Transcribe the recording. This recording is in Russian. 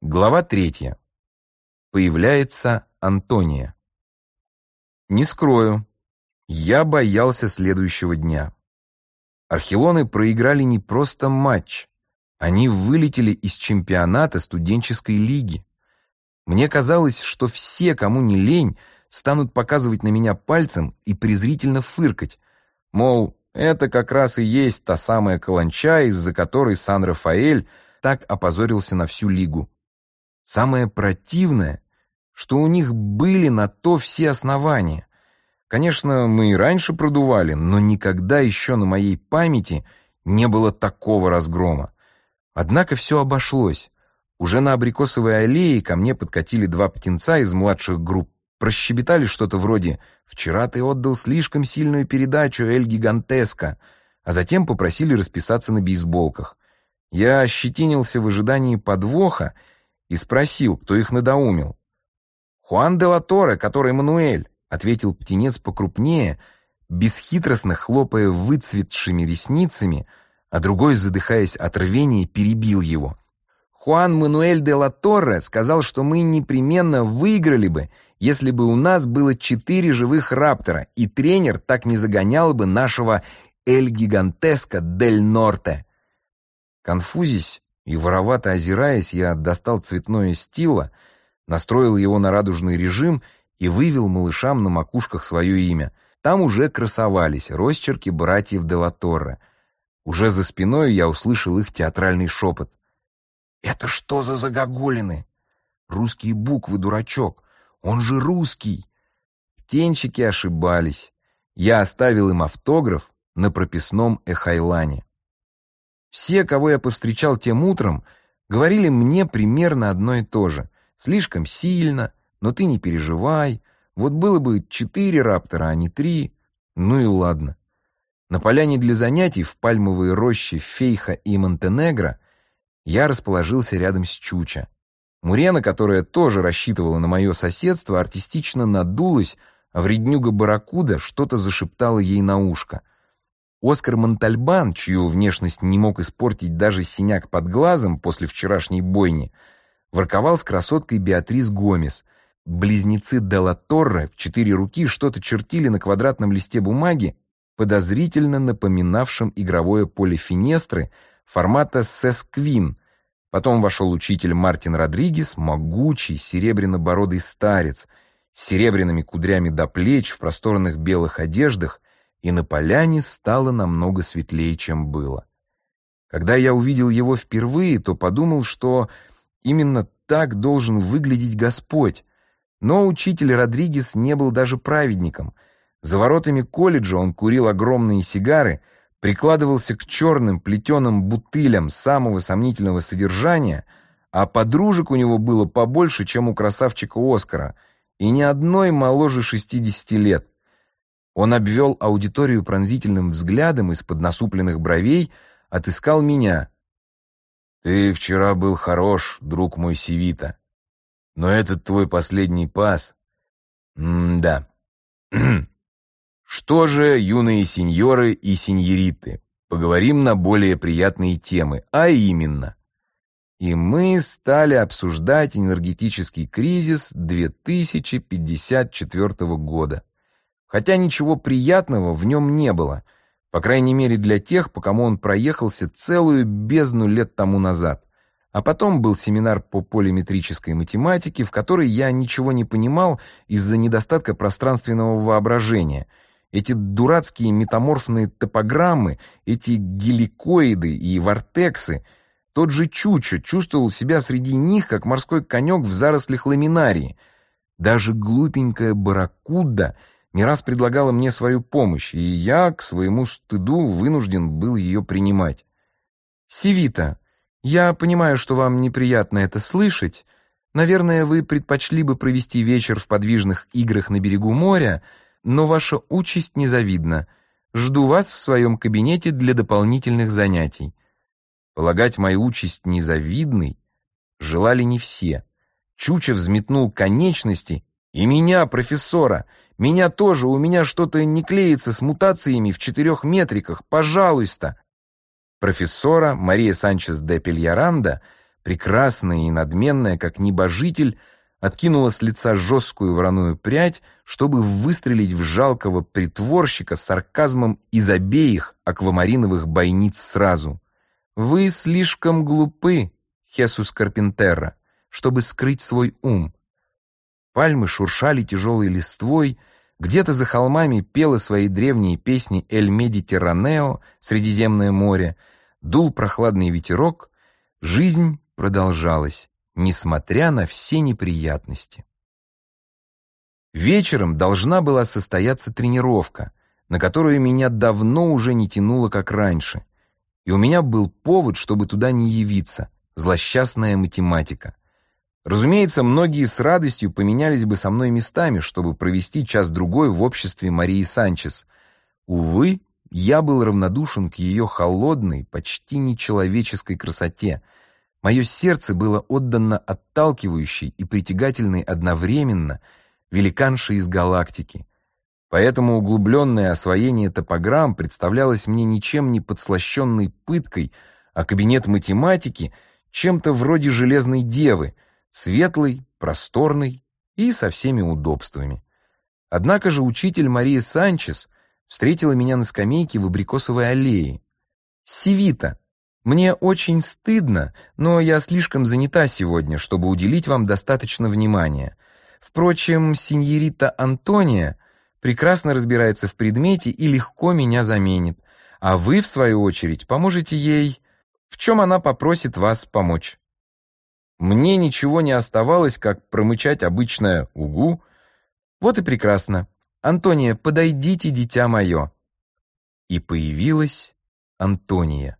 Глава 3. Появляется Антония. Не скрою, я боялся следующего дня. Архилоны проиграли не просто матч, они вылетели из чемпионата студенческой лиги. Мне казалось, что все, кому не лень, станут показывать на меня пальцем и презрительно фыркать, мол, это как раз и есть та самая каланча, из-за которой Сан-Рафаэль так опозорился на всю лигу. Самое противное, что у них были на то все основания. Конечно, мы и раньше продували, но никогда еще на моей памяти не было такого разгрома. Однако все обошлось. Уже на Абрикосовой аллее ко мне подкатили два птенца из младших групп, прощебетали что-то вроде «Вчера ты отдал слишком сильную передачу, Эль Гигантеско», а затем попросили расписаться на бейсболках. Я ощетинился в ожидании подвоха и спросил, кто их надоумил. «Хуан де ла Торре, который Мануэль», — ответил птенец покрупнее, бесхитростно хлопая выцветшими ресницами, а другой, задыхаясь от рвения, перебил его. «Хуан Мануэль де ла Торре сказал, что мы непременно выиграли бы, если бы у нас было 4 живых раптора, и тренер так не загонял бы нашего Эль Гигантеско дель Норте». Конфузясь и воровато озираясь, я достал цветное стило, настроил его на радужный режим и вывел малышам на макушках свое имя. Там уже красовались росчерки братьев де ла Торре. Уже за спиной я услышал их театральный шепот. «Это что за загогулины? Русские буквы, дурачок! Он же русский!» Птенчики ошибались. Я оставил им автограф на прописном эхайлане. Все, кого я повстречал тем утром, говорили мне примерно одно и то же. «Слишком сильно, но ты не переживай. Вот было бы 4 раптора, а не 3. Ну и ладно». На поляне для занятий в пальмовой роще Фейха и Монтенегро я расположился рядом с Чуча. Мурена, которая тоже рассчитывала на мое соседство, артистично надулась, а вреднюга-барракуда что-то зашептала ей на ушко. Оскар Монтальбан, чью внешность не мог испортить даже синяк под глазом после вчерашней бойни, ворковал с красоткой Беатрис Гомес. Близнецы де ла Торре в 4 руки что-то чертили на квадратном листе бумаги, подозрительно напоминавшем игровое поле Финестры формата Сесквин. Потом вошел учитель Мартин Родригес, могучий, серебряно-бородый старец, с серебряными кудрями до плеч в просторных белых одеждах, и на поляне стало намного светлее, чем было. Когда я увидел его впервые, то подумал, что именно так должен выглядеть Господь. Но учитель Родригес не был даже праведником. За воротами колледжа он курил огромные сигары, прикладывался к черным плетеным бутылям самого сомнительного содержания, а подружек у него было побольше, чем у красавчика Оскара, и ни одной моложе 60 лет. Он обвел аудиторию пронзительным взглядом из-под насупленных бровей, отыскал меня. «Ты вчера был хорош, друг мой Севита, но этот твой последний пас... да. Что же, юные сеньоры и сеньориты, поговорим на более приятные темы, а именно...» И мы стали обсуждать энергетический кризис 2054 года. Хотя ничего приятного в нем не было, по крайней мере для тех, по кому он проехался целую бездну лет тому назад. А потом был семинар по полиметрической математике, в которой я ничего не понимал из-за недостатка пространственного воображения. Эти дурацкие метаморфные топограммы, эти геликоиды и вортексы. Тот же Чучо чувствовал себя среди них, как морской конек в зарослях ламинарии. Даже глупенькая барракуда не раз предлагала мне свою помощь, и я, к своему стыду, вынужден был ее принимать. «Севита, я понимаю, что вам неприятно это слышать. Наверное, вы предпочли бы провести вечер в подвижных играх на берегу моря, но ваша участь незавидна. Жду вас в своем кабинете для дополнительных занятий». Полагать мою участь незавидной желали не все. Чучо взметнул конечности. «И меня, профессора! Меня тоже! У меня что-то не клеится с мутациями в 4 метриках! Пожалуйста!» Профессора Мария Санчес де Пельяранда прекрасная и надменная, как небожитель, откинула с лица жесткую вороную прядь, чтобы выстрелить в жалкого притворщика с сарказмом из обеих аквамариновых бойниц сразу. «Вы слишком глупы, Хесус Карпентерра, чтобы скрыть свой ум». Пальмы шуршали тяжелой листвой, где-то за холмами пело свои древние песни «Эль Медитерранео», «Средиземное море», дул прохладный ветерок, жизнь продолжалась, несмотря на все неприятности. Вечером должна была состояться тренировка, на которую меня давно уже не тянуло, как раньше, и у меня был повод, чтобы туда не явиться — злосчастная математика. Разумеется, многие с радостью поменялись бы со мной местами, чтобы провести час-другой в обществе Марии Санчес. Увы, я был равнодушен к ее холодной, почти нечеловеческой красоте. Мое сердце было отдано отталкивающей и притягательной одновременно великанше из галактики. Поэтому углубленное освоение топограмм представлялось мне ничем не подслащенной пыткой, а кабинет математики — чем-то вроде железной девы, светлой, просторной и со всеми удобствами. Однако же учитель Мария Санчес встретила меня на скамейке в абрикосовой аллее. «Севита, мне очень стыдно, но я слишком занята сегодня, чтобы уделить вам достаточно внимания. Впрочем, сеньорита Антония прекрасно разбирается в предмете и легко меня заменит, а вы, в свою очередь, поможете ей, в чем она попросит вас помочь». Мне ничего не оставалось, как промычать обычное «угу». Вот и прекрасно. «Антония, подойдите, дитя мое». И появилась Антония.